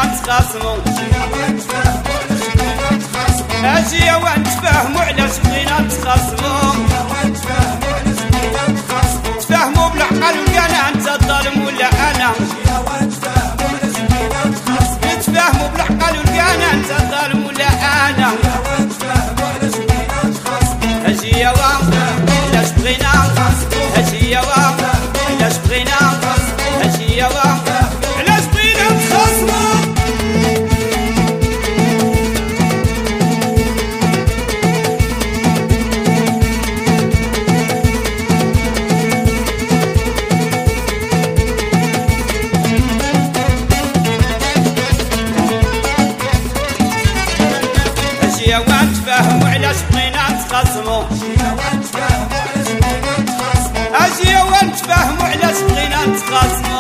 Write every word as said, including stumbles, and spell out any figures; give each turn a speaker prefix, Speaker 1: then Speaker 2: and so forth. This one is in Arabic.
Speaker 1: نتخاصمو اجي ونتفاهمو علاش بغينا نتخاصمو تفاهمو بالعقل وكان انت الظالم ولا انا نتفاهمو بالعقل وكان انت الظالم ولا انا اجي يا علاش بغينا اجي يا علاش بغينا اجي يا علاش بغينا نتخاصمو اجي ونتفاهمو علاش بغينا نتخاصمو اجي ونتفاهمو علاش بغينا نتخاصمو